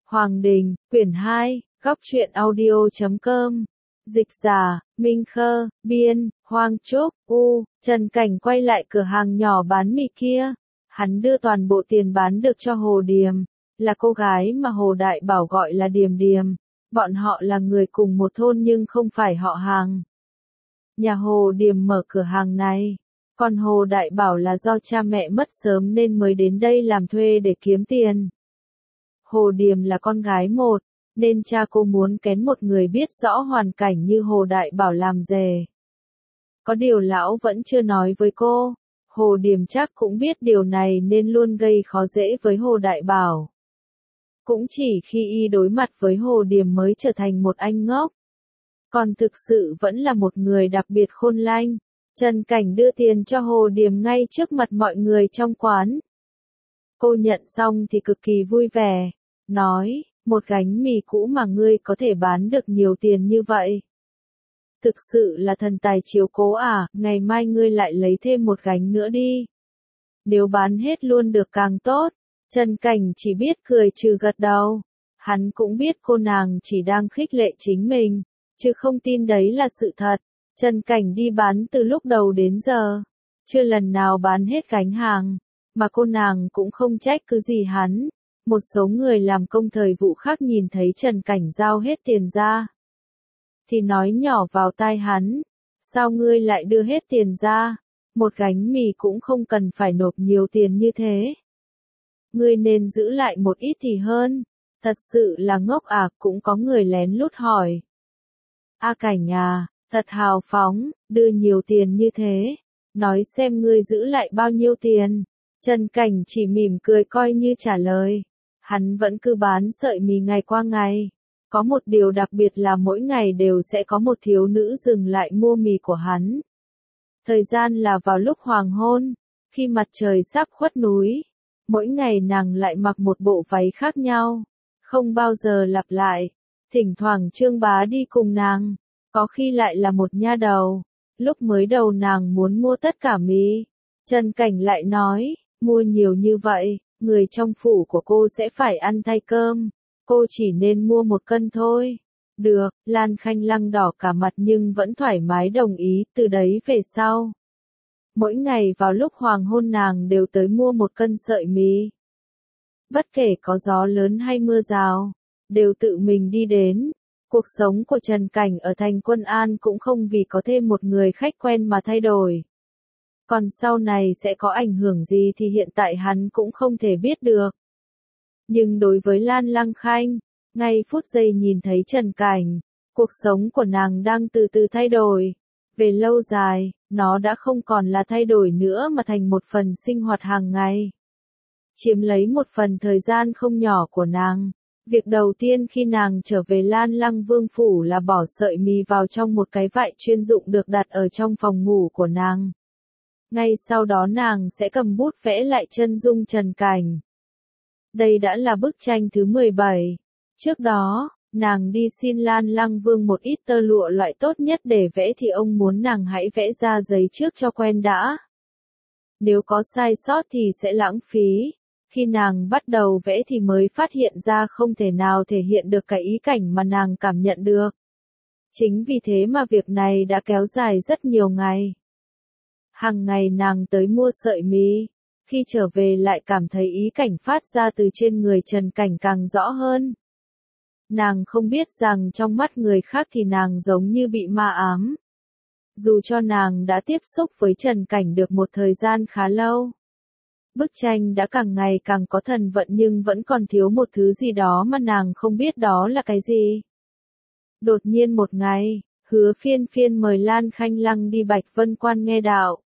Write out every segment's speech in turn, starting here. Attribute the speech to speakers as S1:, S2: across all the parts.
S1: Hoàng Đình, quyển 2, góc truyện audio.com. Dịch giả, Minh Khơ, biên, Hoang Trúc, Trần Cảnh quay lại cửa hàng nhỏ bán mì kia. Hắn đưa toàn bộ tiền bán được cho Hồ Điềm, là cô gái mà Hồ Đại Bảo gọi là Điềm Điềm. Bọn họ là người cùng một thôn nhưng không phải họ hàng. Nhà Hồ Điềm mở cửa hàng này, còn Hồ Đại Bảo là do cha mẹ mất sớm nên mới đến đây làm thuê để kiếm tiền. Hồ Điềm là con gái một, nên cha cô muốn kén một người biết rõ hoàn cảnh như Hồ Đại Bảo làm rể. Có điều lão vẫn chưa nói với cô, Hồ Điềm chắc cũng biết điều này nên luôn gây khó dễ với Hồ Đại Bảo. Cũng chỉ khi y đối mặt với Hồ Điềm mới trở thành một anh ngốc. Còn thực sự vẫn là một người đặc biệt khôn lanh. Trần Cảnh đưa tiền cho Hồ Điềm ngay trước mặt mọi người trong quán. Cô nhận xong thì cực kỳ vui vẻ, nói, một gánh mì cũ mà ngươi có thể bán được nhiều tiền như vậy. Thực sự là thần tài chiếu cố à, ngày mai ngươi lại lấy thêm một gánh nữa đi. Nếu bán hết luôn được càng tốt. Trần Cảnh chỉ biết cười trừ gật đầu. Hắn cũng biết cô nàng chỉ đang khích lệ chính mình, chứ không tin đấy là sự thật. Trần Cảnh đi bán từ lúc đầu đến giờ, chưa lần nào bán hết gánh hàng, mà cô nàng cũng không trách cứ gì hắn. Một số người làm công thời vụ khác nhìn thấy Trần Cảnh giao hết tiền ra, thì nói nhỏ vào tai hắn, sao ngươi lại đưa hết tiền ra, một gánh mì cũng không cần phải nộp nhiều tiền như thế. Ngươi nên giữ lại một ít thì hơn, thật sự là ngốc à, cũng có người lén lút hỏi. A Cảnh à, thật hào phóng, đưa nhiều tiền như thế, nói xem ngươi giữ lại bao nhiêu tiền. Trần Cảnh chỉ mỉm cười coi như trả lời. Hắn vẫn cứ bán sợi mì ngày qua ngày. Có một điều đặc biệt là mỗi ngày đều sẽ có một thiếu nữ dừng lại mua mì của hắn. Thời gian là vào lúc hoàng hôn, khi mặt trời sắp khuất núi. Mỗi ngày nàng lại mặc một bộ váy khác nhau, không bao giờ lặp lại. Thỉnh thoảng Trương Bá đi cùng nàng, có khi lại là một nha đầu. Lúc mới đầu nàng muốn mua tất cả mì. Trần Cảnh lại nói, mua nhiều như vậy, người trong phủ của cô sẽ phải ăn thay cơm, cô chỉ nên mua 1 cân thôi. Được, Lan Khanh Lăng đỏ cả mặt nhưng vẫn thoải mái đồng ý. Từ đấy về sau, mỗi ngày vào lúc hoàng hôn nàng đều tới mua 1 cân sợi mì. Bất kể có gió lớn hay mưa rào, đều tự mình đi đến. Cuộc sống của Trần Cảnh ở thành Quân An cũng không vì có thêm một người khách quen mà thay đổi. Còn sau này sẽ có ảnh hưởng gì thì hiện tại hắn cũng không thể biết được. Nhưng đối với Lan Lăng Khanh, ngay phút giây nhìn thấy Trần Cảnh, cuộc sống của nàng đang từ từ thay đổi. Về lâu dài, nó đã không còn là thay đổi nữa mà thành một phần sinh hoạt hàng ngày. Chiếm lấy một phần thời gian không nhỏ của nàng. Việc đầu tiên khi nàng trở về Lan Lăng Vương phủ là bỏ sợi mì vào trong một cái vại chuyên dụng được đặt ở trong phòng ngủ của nàng. Ngay sau đó nàng sẽ cầm bút vẽ lại chân dung Trần Cảnh. Đây đã là bức tranh thứ 17. Trước đó, nàng đi xin Lan Lăng Vương một ít tơ lụa loại tốt nhất để vẽ thì ông muốn nàng hãy vẽ ra giấy trước cho quen đã. Nếu có sai sót thì sẽ lãng phí. Khi nàng bắt đầu vẽ thì mới phát hiện ra không thể nào thể hiện được cái ý cảnh mà nàng cảm nhận được. Chính vì thế mà việc này đã kéo dài rất nhiều ngày. Hàng ngày nàng tới mua sợi mì, khi trở về lại cảm thấy ý cảnh phát ra từ trên người Trần Cảnh càng rõ hơn. Nàng không biết rằng trong mắt người khác thì nàng giống như bị ma ám. Dù cho nàng đã tiếp xúc với Trần Cảnh được một thời gian khá lâu. Bức tranh đã càng ngày càng có thần vận nhưng vẫn còn thiếu một thứ gì đó mà nàng không biết đó là cái gì. Đột nhiên một ngày, Hứa Phiên Phiên mời Lan Khanh Lăng đi Bạch Vân Quan nghe đạo.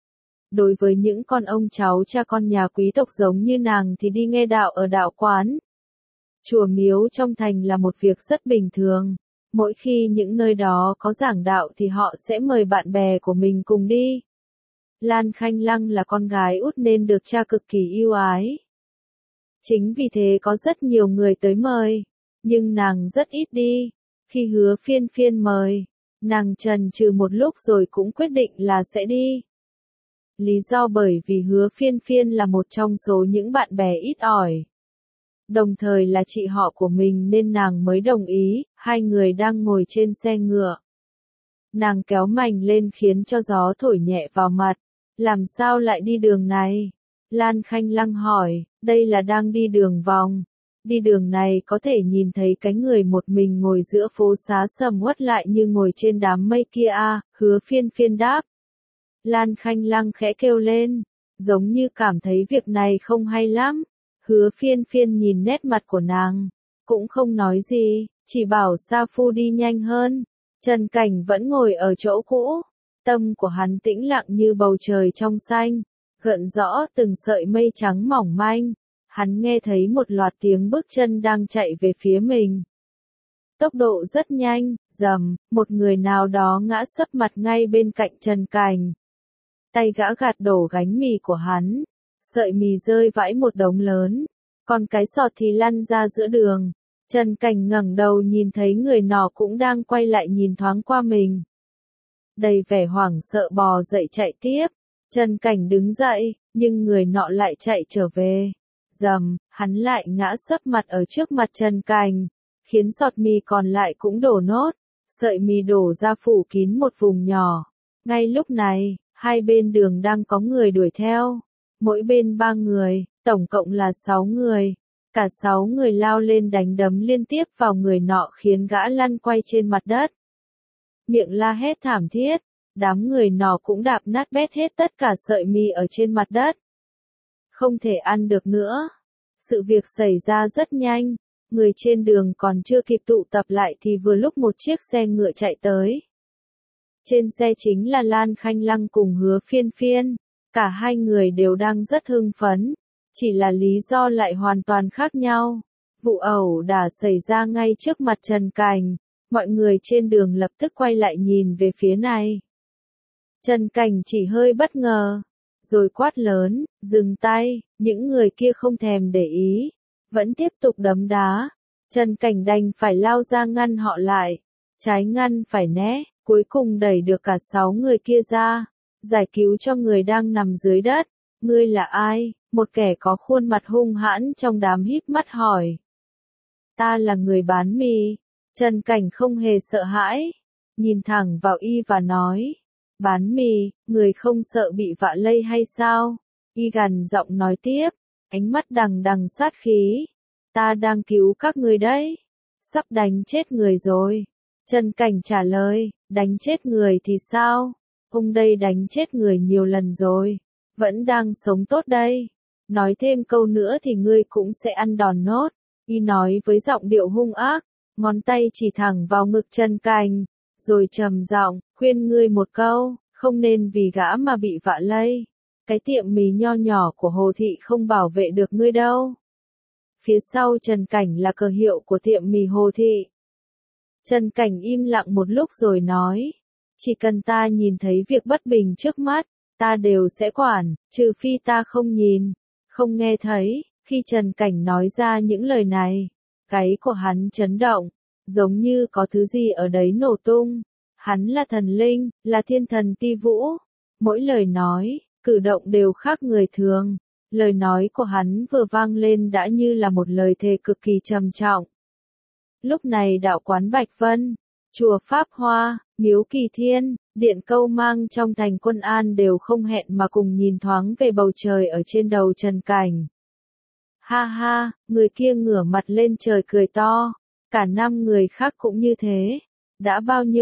S1: Đối với những con ông cháu cha con nhà quý tộc giống như nàng thì đi nghe đạo ở đạo quán, chùa miếu trong thành là một việc rất bình thường. Mỗi khi những nơi đó có giảng đạo thì họ sẽ mời bạn bè của mình cùng đi. Lan Khanh Lăng là con gái út nên được cha cực kỳ yêu ái. Chính vì thế có rất nhiều người tới mời, nhưng nàng rất ít đi. Khi Hứa Phiên Phiên mời, nàng chần chừ một lúc rồi cũng quyết định là sẽ đi. Lý do bởi vì Hứa Phiên Phiên là một trong số những bạn bè ít ỏi. đồng thời là chị họ của mình nên nàng mới đồng ý. Hai người đang ngồi trên xe ngựa. Nàng kéo mành lên khiến cho gió thổi nhẹ vào mặt. Làm sao lại đi đường này? Lan Khanh Lăng hỏi, đây là đang đi đường vòng. Đi đường này có thể nhìn thấy cái người một mình ngồi giữa phố xá sầm uất lại như ngồi trên đám mây kia à, Hứa Phiên Phiên đáp. Lan Khanh Lăng khẽ kêu lên, giống như cảm thấy việc này không hay lắm. Hứa Phiên Phiên nhìn nét mặt của nàng, cũng không nói gì, chỉ bảo Sa Phu đi nhanh hơn. Trần Cảnh vẫn ngồi ở chỗ cũ, tâm của hắn tĩnh lặng như bầu trời trong xanh, gợn rõ từng sợi mây trắng mỏng manh. Hắn nghe thấy một loạt tiếng bước chân đang chạy về phía mình. Tốc độ rất nhanh, rầm, một người nào đó ngã sấp mặt ngay bên cạnh Trần Cảnh. Tay gã gạt đổ gánh mì của hắn, sợi mì rơi vãi một đống lớn, còn cái sọt thì lăn ra giữa đường. Trần Cảnh ngẩng đầu nhìn thấy người nọ cũng đang quay lại nhìn thoáng qua mình. Đầy vẻ hoảng sợ bò dậy chạy tiếp, Trần Cảnh đứng dậy, nhưng người nọ lại chạy trở về. Rầm, hắn lại ngã sấp mặt ở trước mặt Trần Cảnh, khiến sọt mì còn lại cũng đổ nốt, sợi mì đổ ra phủ kín một vùng nhỏ. Ngay lúc này, hai bên đường đang có người đuổi theo, mỗi bên 3 người, tổng cộng là 6 người. Cả 6 người lao lên đánh đấm liên tiếp vào người nọ khiến gã lăn quay trên mặt đất. Miệng la hét thảm thiết, đám người nọ cũng đạp nát bét hết tất cả sợi mì ở trên mặt đất. Không thể ăn được nữa. Sự việc xảy ra rất nhanh, người trên đường còn chưa kịp tụ tập lại thì vừa lúc một chiếc xe ngựa chạy tới. Trên xe chính là Lan Khanh Lăng cùng Hứa Phiên Phiên, cả hai người đều đang rất hưng phấn, chỉ là lý do lại hoàn toàn khác nhau. Vụ ẩu đả xảy ra ngay trước mặt Trần Cảnh, mọi người trên đường lập tức quay lại nhìn về phía này. Trần Cảnh chỉ hơi bất ngờ, rồi quát lớn, dừng tay, những người kia không thèm để ý, vẫn tiếp tục đấm đá. Trần Cảnh đành phải lao ra ngăn họ lại, trái ngăn phải né, cuối cùng đẩy được cả 6 người kia ra, giải cứu cho người đang nằm dưới đất. Ngươi là ai? Một kẻ có khuôn mặt hung hãn trong đám híp mắt hỏi. Ta là người bán mì. Trần Cảnh không hề sợ hãi, nhìn thẳng vào y và nói. Bán mì, người không sợ bị vạ lây hay sao? Y gằn giọng nói tiếp, ánh mắt đằng đằng sát khí. Ta đang cứu các người đấy. Sắp đánh chết người rồi. Trần Cảnh trả lời, đánh chết người thì sao? Ông đây đánh chết người nhiều lần rồi. Vẫn đang sống tốt đây. Nói thêm câu nữa thì ngươi cũng sẽ ăn đòn nốt. Y nói với giọng điệu hung ác, ngón tay chỉ thẳng vào ngực Trần Cảnh, rồi trầm giọng, khuyên ngươi một câu, không nên vì gã mà bị vạ lây. Cái tiệm mì nho nhỏ của Hồ Thị không bảo vệ được ngươi đâu. Phía sau Trần Cảnh là cờ hiệu của tiệm mì Hồ Thị. Trần Cảnh im lặng một lúc rồi nói, chỉ cần ta nhìn thấy việc bất bình trước mắt, ta đều sẽ quản, trừ phi ta không nhìn, không nghe thấy. Khi Trần Cảnh nói ra những lời này, gáy của hắn chấn động, giống như có thứ gì ở đấy nổ tung. Hắn là thần linh, là thiên thần Ti Vũ. Mỗi lời nói, cử động đều khác người thường. Lời nói của hắn vừa vang lên đã như là một lời thề cực kỳ trầm trọng. Lúc này đạo quán Bạch Vân, chùa Pháp Hoa, miếu Kỳ Thiên, điện Câu Mang trong thành Quân An đều không hẹn mà cùng nhìn thoáng về bầu trời ở trên đầu Trần Cảnh. Ha ha, người kia ngửa mặt lên trời cười to, cả 5 người khác cũng như thế. Đã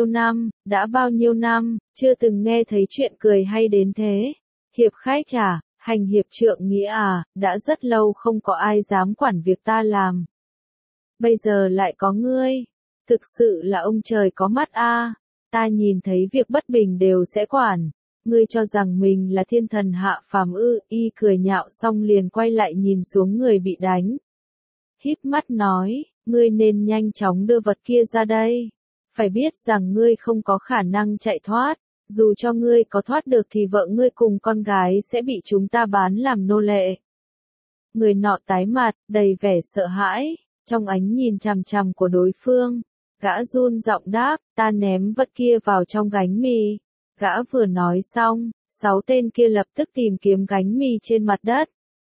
S1: bao nhiêu năm, chưa từng nghe thấy chuyện cười hay đến thế. Hiệp khách à, hành hiệp trượng nghĩa à, đã rất lâu không có ai dám quản việc ta làm. Bây giờ lại có ngươi, thực sự là ông trời có mắt a. Ta nhìn thấy việc bất bình đều sẽ quản. Ngươi cho rằng mình là thiên thần hạ phàm ư? Y cười nhạo xong liền quay lại nhìn xuống người bị đánh. Híp mắt nói, ngươi nên nhanh chóng đưa vật kia ra đây. Phải biết rằng ngươi không có khả năng chạy thoát. Dù cho ngươi có thoát được thì vợ ngươi cùng con gái sẽ bị chúng ta bán làm nô lệ. Người nọ tái mặt, đầy vẻ sợ hãi, trong ánh nhìn chằm chằm của đối phương. Gã run giọng đáp, ta ném vật kia vào trong gánh mì. Gã vừa nói xong, 6 tên kia lập tức tìm kiếm gánh mì trên mặt đất.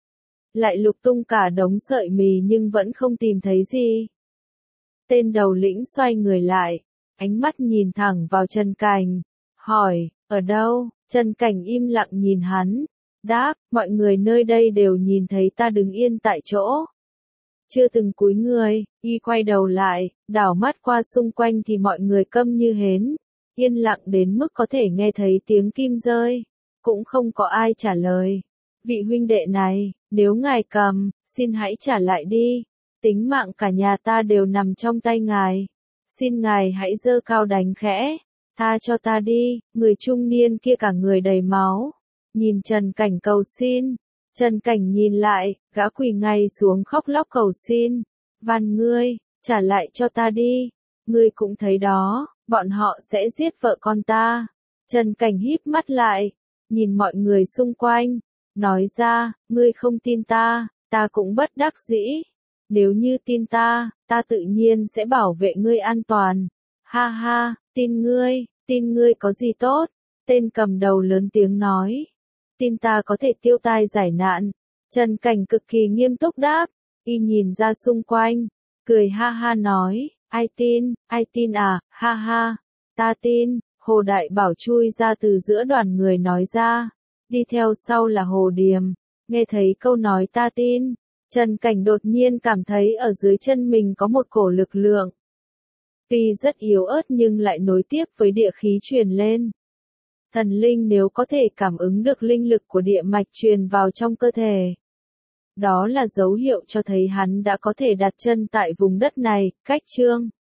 S1: lại lục tung cả đống sợi mì nhưng vẫn không tìm thấy gì. Tên đầu lĩnh xoay người lại, ánh mắt nhìn thẳng vào Trần Cảnh, hỏi, ở đâu? Trần Cảnh im lặng nhìn hắn, đáp, mọi người nơi đây đều nhìn thấy ta đứng yên tại chỗ. Chưa từng cúi người, y quay đầu lại, đảo mắt qua xung quanh thì mọi người câm như hến, yên lặng đến mức có thể nghe thấy tiếng kim rơi, cũng không có ai trả lời. Vị huynh đệ này, nếu ngài cầm, xin hãy trả lại đi, tính mạng cả nhà ta đều nằm trong tay ngài, xin ngài hãy giơ cao đánh khẽ, tha cho ta đi. Người trung niên kia cả người đầy máu, nhìn Trần Cảnh cầu xin. Trần Cảnh nhìn lại, gã quỳ ngay xuống khóc lóc cầu xin, van ngươi, trả lại cho ta đi, ngươi cũng thấy đó, bọn họ sẽ giết vợ con ta. Trần Cảnh híp mắt lại, nhìn mọi người xung quanh, nói ra, ngươi không tin ta, ta cũng bất đắc dĩ, nếu như tin ta, ta tự nhiên sẽ bảo vệ ngươi an toàn. Ha ha, tin ngươi có gì tốt? Tên cầm đầu lớn tiếng nói. Tin ta có thể tiêu tai giải nạn. Trần Cảnh cực kỳ nghiêm túc đáp, y nhìn ra xung quanh, cười ha ha nói, ai tin à, ha ha, ta tin. Hồ Đại Bảo chui ra từ giữa đoàn người nói ra, đi theo sau là Hồ Điềm, nghe thấy câu nói ta tin, Trần Cảnh đột nhiên cảm thấy ở dưới chân mình có một cổ lực lượng. Tuy rất yếu ớt nhưng lại nối tiếp với địa khí truyền lên. Thần linh nếu có thể cảm ứng được linh lực của địa mạch truyền vào trong cơ thể, đó là dấu hiệu cho thấy hắn đã có thể đặt chân tại vùng đất này. Cách chương